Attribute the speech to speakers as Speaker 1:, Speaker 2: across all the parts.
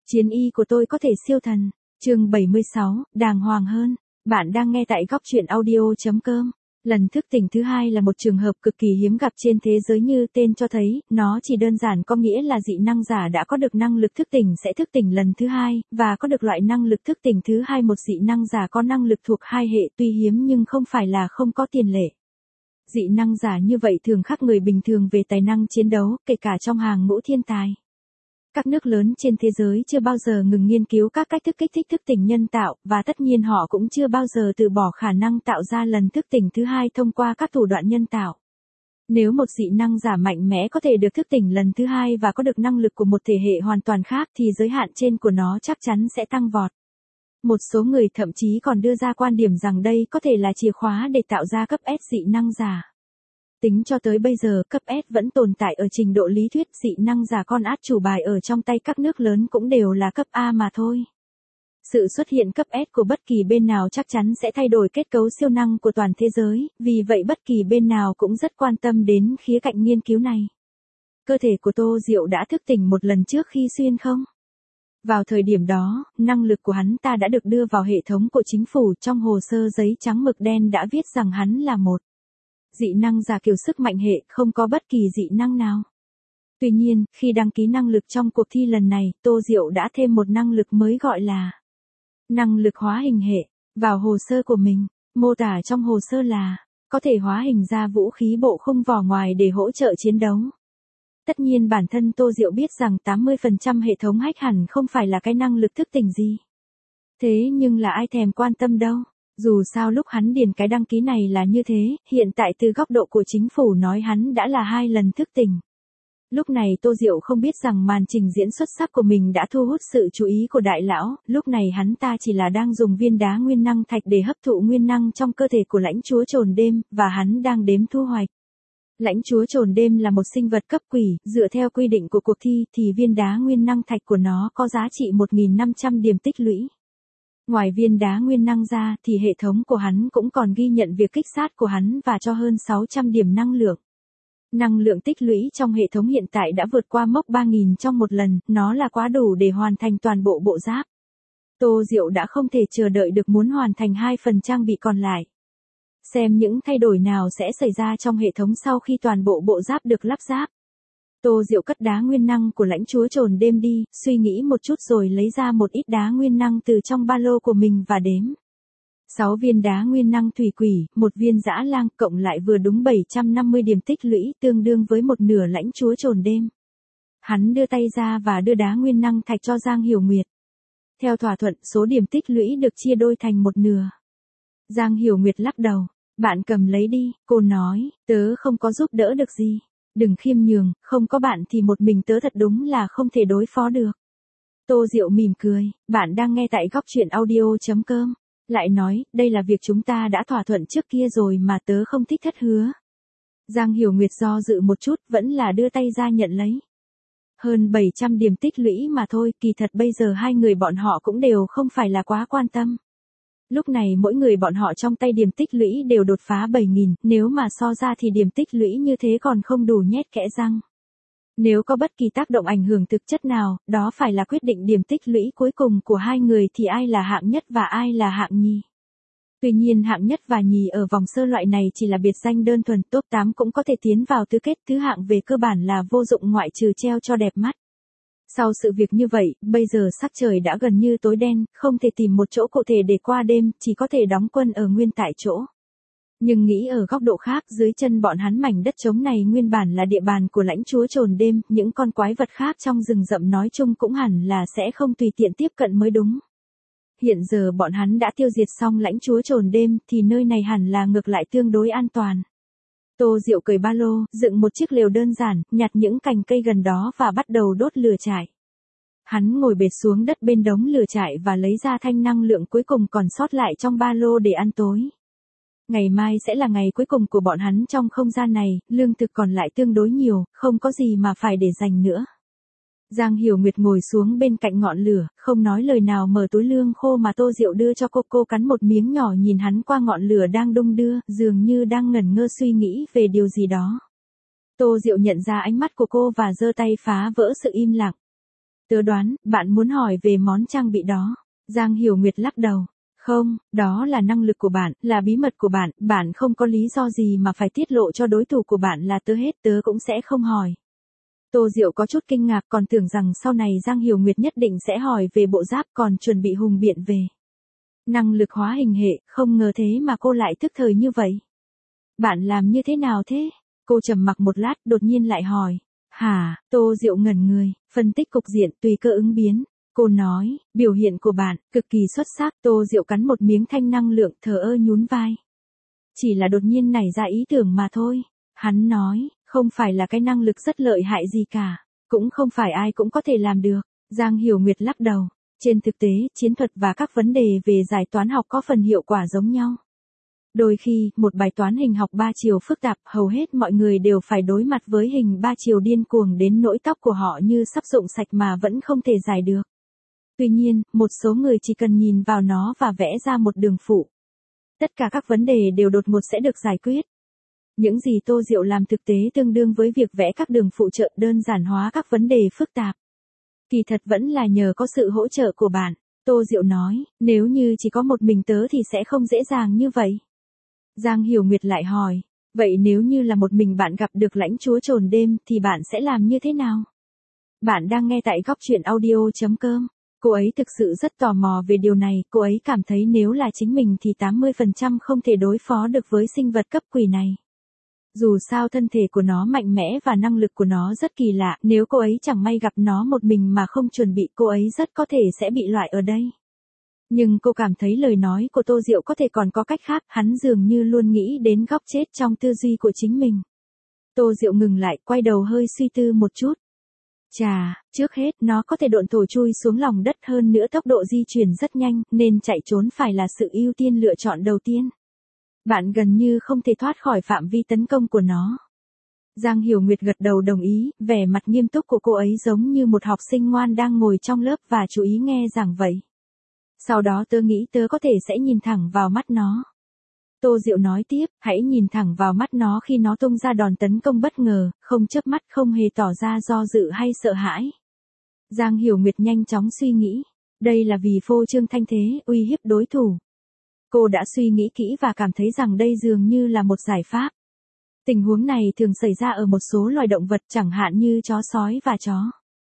Speaker 1: Chiến y của tôi có thể siêu thần. Chương 76, đàng hoàng hơn. Bạn đang nghe tại góc truyện audio.com. Lần thức tỉnh thứ hai là một trường hợp cực kỳ hiếm gặp trên thế giới như tên cho thấy, nó chỉ đơn giản có nghĩa là dị năng giả đã có được năng lực thức tỉnh sẽ thức tỉnh lần thứ hai, và có được loại năng lực thức tỉnh thứ hai. Một dị năng giả có năng lực thuộc hai hệ tuy hiếm nhưng không phải là không có tiền lệ. Dị năng giả như vậy thường khác người bình thường về tài năng chiến đấu, kể cả trong hàng ngũ thiên tài. Các nước lớn trên thế giới chưa bao giờ ngừng nghiên cứu các cách thức kích thích thức tỉnh nhân tạo, và tất nhiên họ cũng chưa bao giờ từ bỏ khả năng tạo ra lần thức tỉnh thứ hai thông qua các thủ đoạn nhân tạo. Nếu một dị năng giả mạnh mẽ có thể được thức tỉnh lần thứ hai và có được năng lực của một thể hệ hoàn toàn khác thì giới hạn trên của nó chắc chắn sẽ tăng vọt. Một số người thậm chí còn đưa ra quan điểm rằng đây có thể là chìa khóa để tạo ra cấp S dị năng giả. Tính cho tới bây giờ, cấp S vẫn tồn tại ở trình độ lý thuyết, dị năng giả con át chủ bài ở trong tay các nước lớn cũng đều là cấp A mà thôi. Sự xuất hiện cấp S của bất kỳ bên nào chắc chắn sẽ thay đổi kết cấu siêu năng của toàn thế giới, vì vậy bất kỳ bên nào cũng rất quan tâm đến khía cạnh nghiên cứu này. Cơ thể của Tô Diệu đã thức tỉnh một lần trước khi xuyên không? Vào thời điểm đó, năng lực của hắn ta đã được đưa vào hệ thống của chính phủ, trong hồ sơ giấy trắng mực đen đã viết rằng hắn là một dị năng giả kiểu sức mạnh hệ, không có bất kỳ dị năng nào. Tuy nhiên, khi đăng ký năng lực trong cuộc thi lần này, Tô Diệu đã thêm một năng lực mới gọi là năng lực hóa hình hệ, vào hồ sơ của mình. Mô tả trong hồ sơ là, có thể hóa hình ra vũ khí bộ khung vỏ ngoài để hỗ trợ chiến đấu. Tất nhiên bản thân Tô Diệu biết rằng 80% hệ thống hack hẳn không phải là cái năng lực thức tỉnh gì. Thế nhưng là ai thèm quan tâm đâu. Dù sao lúc hắn điền cái đăng ký này là như thế, hiện tại từ góc độ của chính phủ nói hắn đã là 2 lần thức tỉnh. Lúc này Tô Diệu không biết rằng màn trình diễn xuất sắc của mình đã thu hút sự chú ý của đại lão, lúc này hắn ta chỉ là đang dùng viên đá nguyên năng thạch để hấp thụ nguyên năng trong cơ thể của lãnh chúa trồn đêm, và hắn đang đếm thu hoạch. Lãnh chúa trồn đêm là một sinh vật cấp quỷ, dựa theo quy định của cuộc thi thì viên đá nguyên năng thạch của nó có giá trị 1.500 điểm tích lũy. Ngoài viên đá nguyên năng ra thì hệ thống của hắn cũng còn ghi nhận việc kích sát của hắn và cho hơn 600 điểm năng lượng. Năng lượng tích lũy trong hệ thống hiện tại đã vượt qua mốc 3.000 trong một lần, nó là quá đủ để hoàn thành toàn bộ bộ giáp. Tô Diệu đã không thể chờ đợi được muốn hoàn thành 2 phần trang bị còn lại. Xem những thay đổi nào sẽ xảy ra trong hệ thống sau khi toàn bộ bộ giáp được lắp ráp. Tô Diệu cất đá nguyên năng của lãnh chúa trồn đêm đi, suy nghĩ một chút rồi lấy ra một ít đá nguyên năng từ trong ba lô của mình và đếm. 6 viên đá nguyên năng thủy quỷ, 1 viên dã lang, cộng lại vừa đúng 750 điểm tích lũy, tương đương với một nửa lãnh chúa trồn đêm. Hắn đưa tay ra và đưa đá nguyên năng thạch cho Giang Hiểu Nguyệt. Theo thỏa thuận, số điểm tích lũy được chia đôi thành một nửa. Giang Hiểu Nguyệt lắc đầu. Bạn cầm lấy đi, cô nói, tớ không có giúp đỡ được gì. Đừng khiêm nhường, không có bạn thì một mình tớ thật đúng là không thể đối phó được. Tô Diệu mỉm cười, bạn đang nghe tại góc truyện audio.com. Lại nói, đây là việc chúng ta đã thỏa thuận trước kia rồi mà tớ không thích thất hứa. Giang Hiểu Nguyệt do dự một chút, vẫn là đưa tay ra nhận lấy. Hơn 700 điểm tích lũy mà thôi, kỳ thật bây giờ hai người bọn họ cũng đều không phải là quá quan tâm. Lúc này mỗi người bọn họ trong tay điểm tích lũy đều đột phá 7.000, nếu mà so ra thì điểm tích lũy như thế còn không đủ nhét kẽ răng. Nếu có bất kỳ tác động ảnh hưởng thực chất nào, đó phải là quyết định điểm tích lũy cuối cùng của hai người thì ai là hạng nhất và ai là hạng nhì. Tuy nhiên hạng nhất và nhì ở vòng sơ loại này chỉ là biệt danh đơn thuần, top 8 cũng có thể tiến vào tứ kết, thứ hạng về cơ bản là vô dụng ngoại trừ treo cho đẹp mắt. Sau sự việc như vậy, bây giờ sắc trời đã gần như tối đen, không thể tìm một chỗ cụ thể để qua đêm, chỉ có thể đóng quân ở nguyên tại chỗ. Nhưng nghĩ ở góc độ khác, dưới chân bọn hắn mảnh đất trống này nguyên bản là địa bàn của lãnh chúa trồn đêm, những con quái vật khác trong rừng rậm nói chung cũng hẳn là sẽ không tùy tiện tiếp cận mới đúng. Hiện giờ bọn hắn đã tiêu diệt xong lãnh chúa trồn đêm, thì nơi này hẳn là ngược lại tương đối an toàn. Tô Diệu cởi ba lô, dựng một chiếc lều đơn giản, nhặt những cành cây gần đó và bắt đầu đốt lửa trại. Hắn ngồi bệt xuống đất bên đống lửa trại và lấy ra thanh năng lượng cuối cùng còn sót lại trong ba lô để ăn tối. Ngày mai sẽ là ngày cuối cùng của bọn hắn trong không gian này, lương thực còn lại tương đối nhiều, không có gì mà phải để dành nữa. Giang Hiểu Nguyệt ngồi xuống bên cạnh ngọn lửa, không nói lời nào mở túi lương khô mà Tô Diệu đưa cho cô cắn một miếng nhỏ nhìn hắn qua ngọn lửa đang đung đưa, dường như đang ngẩn ngơ suy nghĩ về điều gì đó. Tô Diệu nhận ra ánh mắt của cô và giơ tay phá vỡ sự im lặng. Tớ đoán, bạn muốn hỏi về món trang bị đó. Giang Hiểu Nguyệt lắc đầu. Không, đó là năng lực của bạn, là bí mật của bạn, bạn không có lý do gì mà phải tiết lộ cho đối thủ của bạn là tớ hết, tớ cũng sẽ không hỏi. Tô Diệu có chút kinh ngạc còn tưởng rằng sau này Giang Hiểu Nguyệt nhất định sẽ hỏi về bộ giáp còn chuẩn bị hùng biện về năng lực hóa hình hệ, không ngờ thế mà cô lại thức thời như vậy. Bạn làm như thế nào thế? Cô trầm mặc một lát đột nhiên lại hỏi. Hả, Tô Diệu ngẩn người, phân tích cục diện tùy cơ ứng biến. Cô nói, biểu hiện của bạn, cực kỳ xuất sắc. Tô Diệu cắn một miếng thanh năng lượng thờ ơ nhún vai. Chỉ là đột nhiên nảy ra ý tưởng mà thôi. Hắn nói, không phải là cái năng lực rất lợi hại gì cả. Cũng không phải ai cũng có thể làm được. Giang Hiểu Nguyệt lắc đầu. Trên thực tế, chiến thuật và các vấn đề về giải toán học có phần hiệu quả giống nhau. Đôi khi, một bài toán hình học 3 chiều phức tạp, hầu hết mọi người đều phải đối mặt với hình 3 chiều điên cuồng đến nỗi tóc của họ như sắp rụng sạch mà vẫn không thể giải được. Tuy nhiên, một số người chỉ cần nhìn vào nó và vẽ ra một đường phụ. Tất cả các vấn đề đều đột ngột sẽ được giải quyết. Những gì Tô Diệu làm thực tế tương đương với việc vẽ các đường phụ trợ đơn giản hóa các vấn đề phức tạp. Kỳ thật vẫn là nhờ có sự hỗ trợ của bạn. Tô Diệu nói, nếu như chỉ có một mình tớ thì sẽ không dễ dàng như vậy. Giang Hiểu Nguyệt lại hỏi, vậy nếu như là một mình bạn gặp được lãnh chúa trồn đêm thì bạn sẽ làm như thế nào? Bạn đang nghe tại góc truyện audio.com. Cô ấy thực sự rất tò mò về điều này, cô ấy cảm thấy nếu là chính mình thì 80% không thể đối phó được với sinh vật cấp quỷ này. Dù sao thân thể của nó mạnh mẽ và năng lực của nó rất kỳ lạ, nếu cô ấy chẳng may gặp nó một mình mà không chuẩn bị cô ấy rất có thể sẽ bị loại ở đây. Nhưng cô cảm thấy lời nói của Tô Diệu có thể còn có cách khác, hắn dường như luôn nghĩ đến góc chết trong tư duy của chính mình. Tô Diệu ngừng lại, quay đầu hơi suy tư một chút. Chà, trước hết nó có thể độn thổ chui xuống lòng đất hơn nữa tốc độ di chuyển rất nhanh, nên chạy trốn phải là sự ưu tiên lựa chọn đầu tiên. Bạn gần như không thể thoát khỏi phạm vi tấn công của nó. Giang Hiểu Nguyệt gật đầu đồng ý, vẻ mặt nghiêm túc của cô ấy giống như một học sinh ngoan đang ngồi trong lớp và chú ý nghe giảng vậy. Sau đó tớ nghĩ tớ có thể sẽ nhìn thẳng vào mắt nó. Tô Diệu nói tiếp, hãy nhìn thẳng vào mắt nó khi nó tung ra đòn tấn công bất ngờ, không chớp mắt, không hề tỏ ra do dự hay sợ hãi. Giang Hiểu Nguyệt nhanh chóng suy nghĩ, đây là vì phô trương thanh thế, uy hiếp đối thủ. Cô đã suy nghĩ kỹ và cảm thấy rằng đây dường như là một giải pháp. Tình huống này thường xảy ra ở một số loài động vật chẳng hạn như chó sói và chó.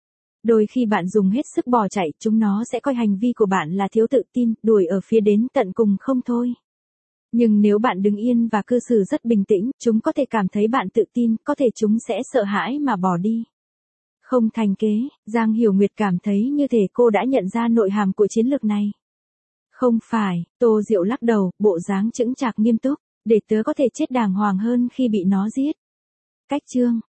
Speaker 1: Đôi khi bạn dùng hết sức bò chạy, chúng nó sẽ coi hành vi của bạn là thiếu tự tin, đuổi ở phía đến tận cùng không thôi. Nhưng nếu bạn đứng yên và cư xử rất bình tĩnh, chúng có thể cảm thấy bạn tự tin, có thể chúng sẽ sợ hãi mà bỏ đi. Không thành kế, Giang Hiểu Nguyệt cảm thấy như thể cô đã nhận ra nội hàm của chiến lược này. Không phải, Tô Diệu lắc đầu, bộ dáng chững chạc nghiêm túc, để tớ có thể chết đàng hoàng hơn khi bị nó giết. Cách chương